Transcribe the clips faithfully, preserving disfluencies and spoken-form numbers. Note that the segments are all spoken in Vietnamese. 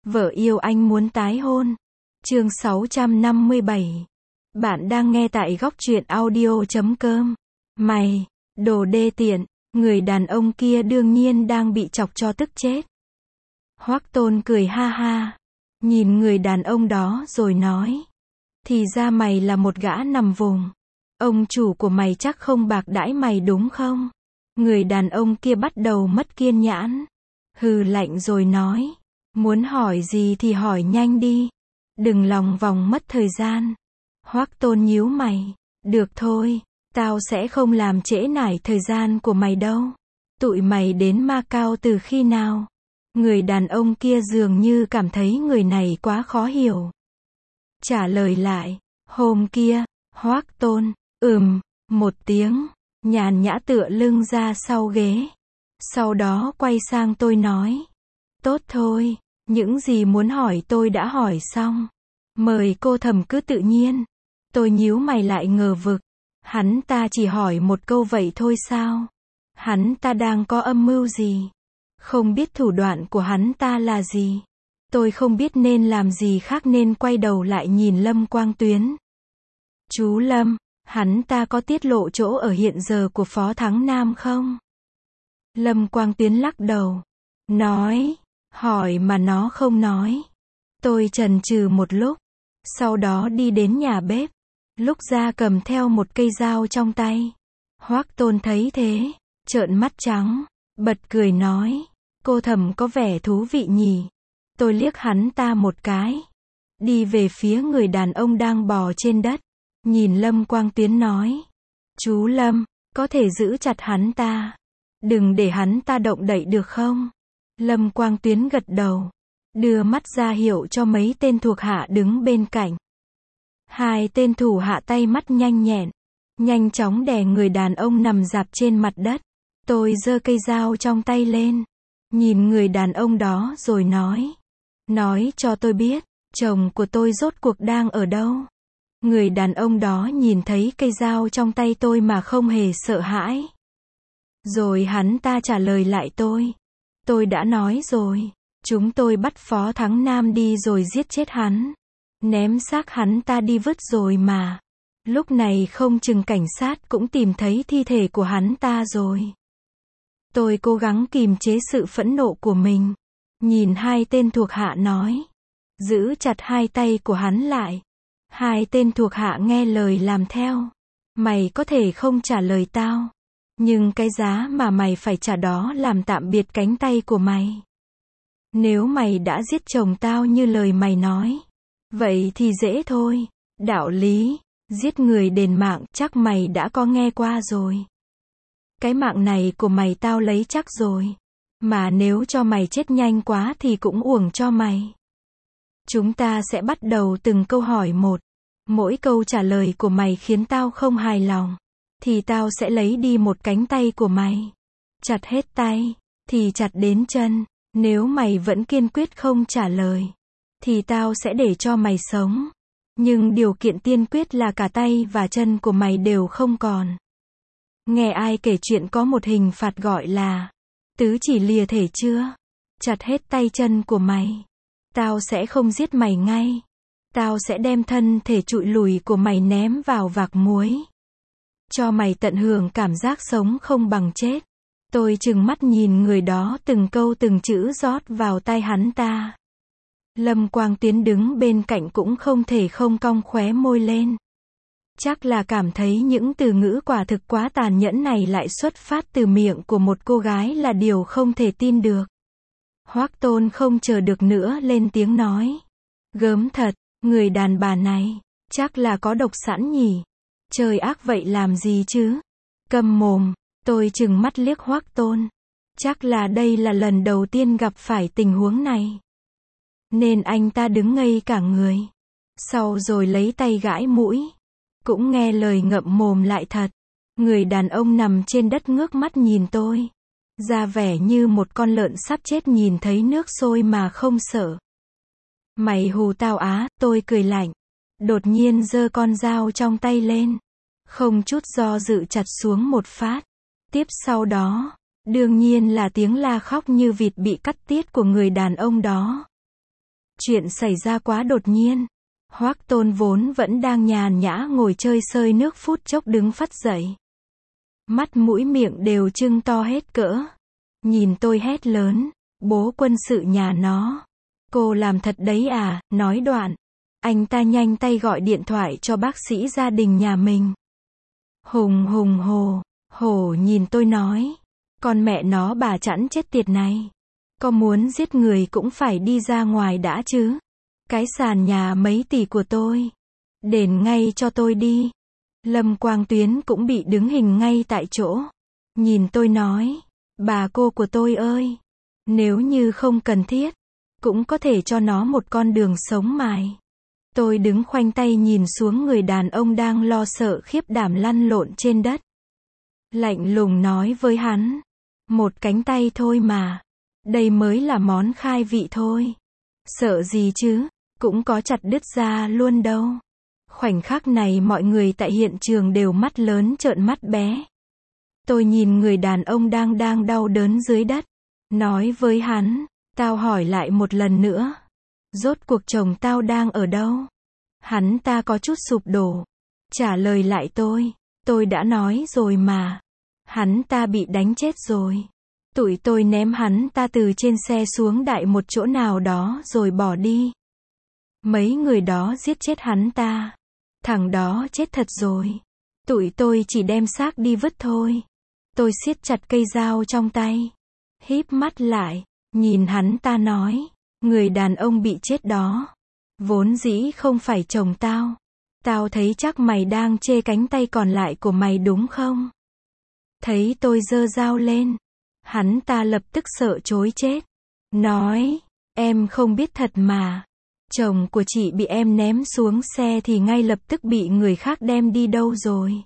Vợ yêu anh muốn tái hôn. Chương sáu trăm năm mươi bảy. Bạn đang nghe tại góc truyện audio chấm com. Mày, đồ đê tiện, người đàn ông kia đương nhiên đang bị chọc cho tức chết. Hoắc Tôn cười ha ha, nhìn người đàn ông đó rồi nói. Thì ra mày là một gã nằm vùng. Ông chủ của mày chắc không bạc đãi mày đúng không? Người đàn ông kia bắt đầu mất kiên nhẫn. Hừ lạnh rồi nói. Muốn hỏi gì thì hỏi nhanh đi. Đừng lòng vòng mất thời gian. Hoắc Tôn nhíu mày. Được thôi, tao sẽ không làm trễ nải thời gian của mày đâu. Tụi mày đến Macau từ khi nào? Người đàn ông kia dường như cảm thấy người này quá khó hiểu. Trả lời lại. Hôm kia, Hoắc Tôn, ừm, một tiếng, nhàn nhã tựa lưng ra sau ghế. Sau đó quay sang tôi nói. Tốt thôi, những gì muốn hỏi tôi đã hỏi xong. Mời cô Thẩm cứ tự nhiên. Tôi nhíu mày lại ngờ vực. Hắn ta chỉ hỏi một câu vậy thôi sao? Hắn ta đang có âm mưu gì? Không biết thủ đoạn của hắn ta là gì? Tôi không biết nên làm gì khác nên quay đầu lại nhìn Lâm Quang Tuyến. Chú Lâm, hắn ta có tiết lộ chỗ ở hiện giờ của Phó Thắng Nam không? Lâm Quang Tuyến lắc đầu. Nói, hỏi mà nó không nói. Tôi chần chừ một lúc. Sau đó đi đến nhà bếp. Lúc ra cầm theo một cây dao trong tay. Hoắc Tôn thấy thế, trợn mắt trắng, bật cười nói. Cô Thẩm có vẻ thú vị nhỉ. Tôi liếc hắn ta một cái. Đi về phía người đàn ông đang bò trên đất. Nhìn Lâm Quang Tuyến nói. Chú Lâm, có thể giữ chặt hắn ta. Đừng để hắn ta động đậy được không? Lâm Quang Tuyến gật đầu. Đưa mắt ra hiệu cho mấy tên thuộc hạ đứng bên cạnh. Hai tên thủ hạ tay mắt nhanh nhẹn. Nhanh chóng đè người đàn ông nằm rạp trên mặt đất. Tôi giơ cây dao trong tay lên. Nhìn người đàn ông đó rồi nói. Nói cho tôi biết, chồng của tôi rốt cuộc đang ở đâu? Người đàn ông đó nhìn thấy cây dao trong tay tôi mà không hề sợ hãi. Rồi hắn ta trả lời lại tôi. Tôi đã nói rồi. Chúng tôi bắt Phó Thắng Nam đi rồi giết chết hắn. Ném xác hắn ta đi vứt rồi mà. Lúc này không chừng cảnh sát cũng tìm thấy thi thể của hắn ta rồi. Tôi cố gắng kìm chế sự phẫn nộ của mình. Nhìn hai tên thuộc hạ nói. Giữ chặt hai tay của hắn lại. Hai tên thuộc hạ nghe lời làm theo. Mày có thể không trả lời tao. Nhưng cái giá mà mày phải trả đó làm tạm biệt cánh tay của mày. Nếu mày đã giết chồng tao như lời mày nói. Vậy thì dễ thôi. Đạo lý, giết người đền mạng chắc mày đã có nghe qua rồi. Cái mạng này của mày tao lấy chắc rồi. Mà nếu cho mày chết nhanh quá thì cũng uổng cho mày. Chúng ta sẽ bắt đầu từng câu hỏi một. Mỗi câu trả lời của mày khiến tao không hài lòng. Thì tao sẽ lấy đi một cánh tay của mày. Chặt hết tay. Thì chặt đến chân. Nếu mày vẫn kiên quyết không trả lời. Thì tao sẽ để cho mày sống. Nhưng điều kiện tiên quyết là cả tay và chân của mày đều không còn. Nghe ai kể chuyện có một hình phạt gọi là tứ chỉ lìa thể chưa? Chặt hết tay chân của mày. Tao sẽ không giết mày ngay. Tao sẽ đem thân thể trụi lùi của mày ném vào vạc muối. Cho mày tận hưởng cảm giác sống không bằng chết. Tôi trừng mắt nhìn người đó từng câu từng chữ rót vào tai hắn ta. Lâm Quang Tuyến đứng bên cạnh cũng không thể không cong khóe môi lên. Chắc là cảm thấy những từ ngữ quả thực quá tàn nhẫn này lại xuất phát từ miệng của một cô gái là điều không thể tin được. Hoắc Tôn không chờ được nữa lên tiếng nói. Gớm thật, người đàn bà này, chắc là có độc sẵn nhỉ. Trời ác vậy làm gì chứ? Câm mồm, tôi trừng mắt liếc Hoắc Tôn. Chắc là đây là lần đầu tiên gặp phải tình huống này. Nên anh ta đứng ngây cả người. Sau rồi lấy tay gãi mũi. Cũng nghe lời ngậm mồm lại thật. Người đàn ông nằm trên đất ngước mắt nhìn tôi. Ra vẻ như một con lợn sắp chết nhìn thấy nước sôi mà không sợ. Mày hù tao á, tôi cười lạnh. Đột nhiên giơ con dao trong tay lên. Không chút do dự chặt xuống một phát. Tiếp sau đó, đương nhiên là tiếng la khóc như vịt bị cắt tiết của người đàn ông đó. Chuyện xảy ra quá đột nhiên. Hoắc Tôn vốn vẫn đang nhàn nhã ngồi chơi sơi nước phút chốc đứng phắt dậy. Mắt mũi miệng đều trưng to hết cỡ. Nhìn tôi hét lớn, bố quân sự nhà nó. Cô làm thật đấy à, nói đoạn. Anh ta nhanh tay gọi điện thoại cho bác sĩ gia đình nhà mình. Hùng hùng hồ, hổ nhìn tôi nói. Con mẹ nó bà chẵn chết tiệt này. Có muốn giết người cũng phải đi ra ngoài đã chứ. Cái sàn nhà mấy tỷ của tôi. Đền ngay cho tôi đi. Lâm Quang Tuyến cũng bị đứng hình ngay tại chỗ. Nhìn tôi nói. Bà cô của tôi ơi. Nếu như không cần thiết. Cũng có thể cho nó một con đường sống mài. Tôi đứng khoanh tay nhìn xuống người đàn ông đang lo sợ khiếp đảm lăn lộn trên đất. Lạnh lùng nói với hắn. Một cánh tay thôi mà. Đây mới là món khai vị thôi. Sợ gì chứ, cũng có chặt đứt ra luôn đâu. Khoảnh khắc này mọi người tại hiện trường đều mắt lớn trợn mắt bé. Tôi nhìn người đàn ông đang đang đau đớn dưới đất. Nói với hắn, tao hỏi lại một lần nữa. Rốt cuộc chồng tao đang ở đâu? Hắn ta có chút sụp đổ. Trả lời lại tôi, tôi đã nói rồi mà. Hắn ta bị đánh chết rồi. Tụi tôi ném hắn ta từ trên xe xuống đại một chỗ nào đó rồi bỏ đi. Mấy người đó giết chết hắn ta. Thằng đó chết thật rồi. Tụi tôi chỉ đem xác đi vứt thôi. Tôi siết chặt cây dao trong tay. Híp mắt lại, nhìn hắn ta nói. Người đàn ông bị chết đó. Vốn dĩ không phải chồng tao. Tao thấy chắc mày đang chê cánh tay còn lại của mày đúng không? Thấy tôi giơ dao lên. Hắn ta lập tức sợ chối chết. Nói, em không biết thật mà. Chồng của chị bị em ném xuống xe thì ngay lập tức bị người khác đem đi đâu rồi.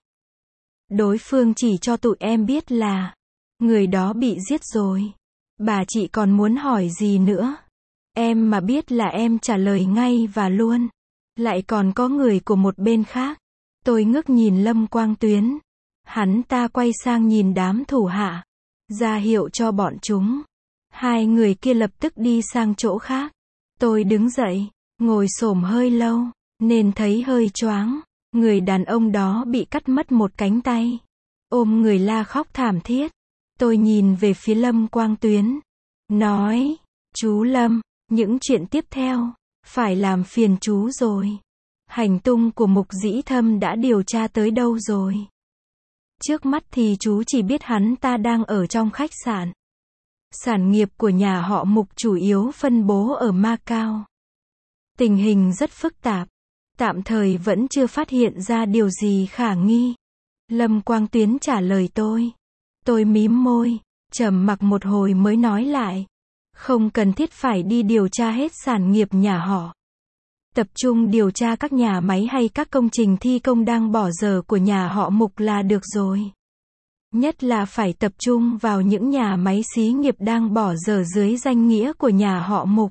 Đối phương chỉ cho tụi em biết là người đó bị giết rồi. Bà chị còn muốn hỏi gì nữa. Em mà biết là em trả lời ngay và luôn. Lại còn có người của một bên khác. Tôi ngước nhìn Lâm Quang Tuyến. Hắn ta quay sang nhìn đám thủ hạ. Ra hiệu cho bọn chúng. Hai người kia lập tức đi sang chỗ khác. Tôi đứng dậy, ngồi xổm hơi lâu, nên thấy hơi choáng. Người đàn ông đó bị cắt mất một cánh tay. Ôm người la khóc thảm thiết. Tôi nhìn về phía Lâm Quang Tuyến. Nói, chú Lâm, những chuyện tiếp theo, phải làm phiền chú rồi. Hành tung của Mục Dĩ Thâm đã điều tra tới đâu rồi? Trước mắt thì chú chỉ biết hắn ta đang ở trong khách sạn. Sản nghiệp của nhà họ Mục chủ yếu phân bố ở Macau. Tình hình rất phức tạp. Tạm thời vẫn chưa phát hiện ra điều gì khả nghi. Lâm Quang Tuyến trả lời tôi. Tôi mím môi, trầm mặc một hồi mới nói lại. Không cần thiết phải đi điều tra hết sản nghiệp nhà họ. Tập trung điều tra các nhà máy hay các công trình thi công đang bỏ dở của nhà họ Mục là được rồi. Nhất là phải tập trung vào những nhà máy xí nghiệp đang bỏ dở dưới danh nghĩa của nhà họ Mục.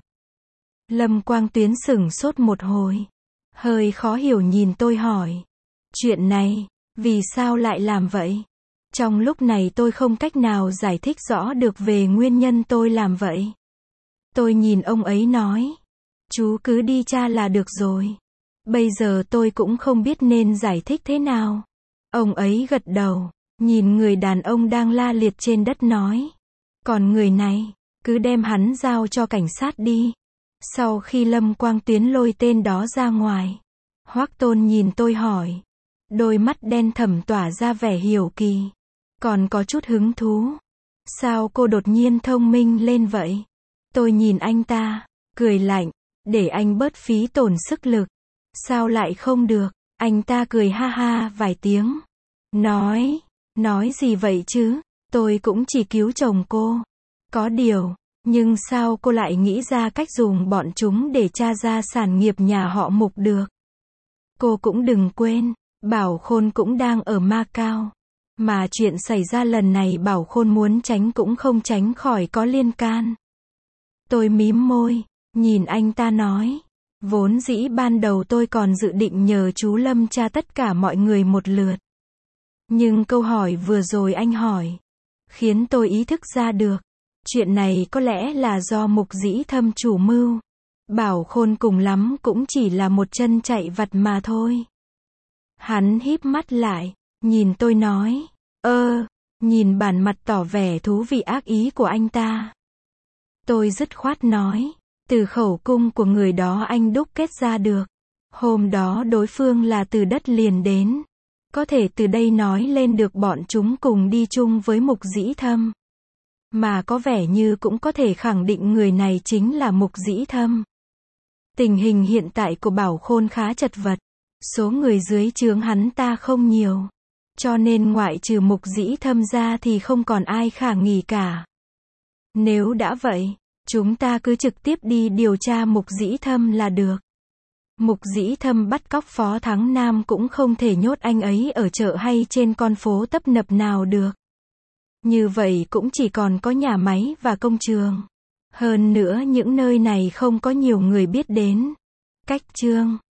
Lâm Quang Tuyến sửng sốt một hồi. Hơi khó hiểu nhìn tôi hỏi. Chuyện này, vì sao lại làm vậy? Trong lúc này tôi không cách nào giải thích rõ được về nguyên nhân tôi làm vậy. Tôi nhìn ông ấy nói. Chú cứ đi tra là được rồi. Bây giờ tôi cũng không biết nên giải thích thế nào. Ông ấy gật đầu, nhìn người đàn ông đang la liệt trên đất nói. Còn người này, cứ đem hắn giao cho cảnh sát đi. Sau khi Lâm Quang Tuyến lôi tên đó ra ngoài, Hoắc Tôn nhìn tôi hỏi. Đôi mắt đen thẳm tỏa ra vẻ hiểu kỳ. Còn có chút hứng thú. Sao cô đột nhiên thông minh lên vậy? Tôi nhìn anh ta, cười lạnh. Để anh bớt phí tổn sức lực. Sao lại không được? Anh ta cười ha ha vài tiếng. Nói, nói gì vậy chứ? Tôi cũng chỉ cứu chồng cô. Có điều, nhưng sao cô lại nghĩ ra cách dùng bọn chúng để tra ra sản nghiệp nhà họ Mục được? Cô cũng đừng quên, Bảo Khôn cũng đang ở Macau. Mà chuyện xảy ra lần này Bảo Khôn muốn tránh cũng không tránh khỏi có liên can. Tôi mím môi. Nhìn anh ta nói, vốn dĩ ban đầu tôi còn dự định nhờ chú Lâm tra tất cả mọi người một lượt. Nhưng câu hỏi vừa rồi anh hỏi, khiến tôi ý thức ra được, chuyện này có lẽ là do Mục Dĩ Thâm chủ mưu. Bảo Khôn cùng lắm cũng chỉ là một chân chạy vặt mà thôi. Hắn híp mắt lại, nhìn tôi nói, ơ, nhìn bản mặt tỏ vẻ thú vị ác ý của anh ta. Tôi dứt khoát nói, từ khẩu cung của người đó anh đúc kết ra được. Hôm đó đối phương là từ đất liền đến. Có thể từ đây nói lên được bọn chúng cùng đi chung với Mục Dĩ Thâm. Mà có vẻ như cũng có thể khẳng định người này chính là Mục Dĩ Thâm. Tình hình hiện tại của Bảo Khôn khá chật vật. Số người dưới trướng hắn ta không nhiều. Cho nên ngoại trừ Mục Dĩ Thâm ra thì không còn ai khả nghi cả. Nếu đã vậy, chúng ta cứ trực tiếp đi điều tra Mục Dĩ Thâm là được. Mục Dĩ Thâm bắt cóc Phó Thắng Nam cũng không thể nhốt anh ấy ở chợ hay trên con phố tấp nập nào được. Như vậy cũng chỉ còn có nhà máy và công trường. Hơn nữa những nơi này không có nhiều người biết đến. Cách chương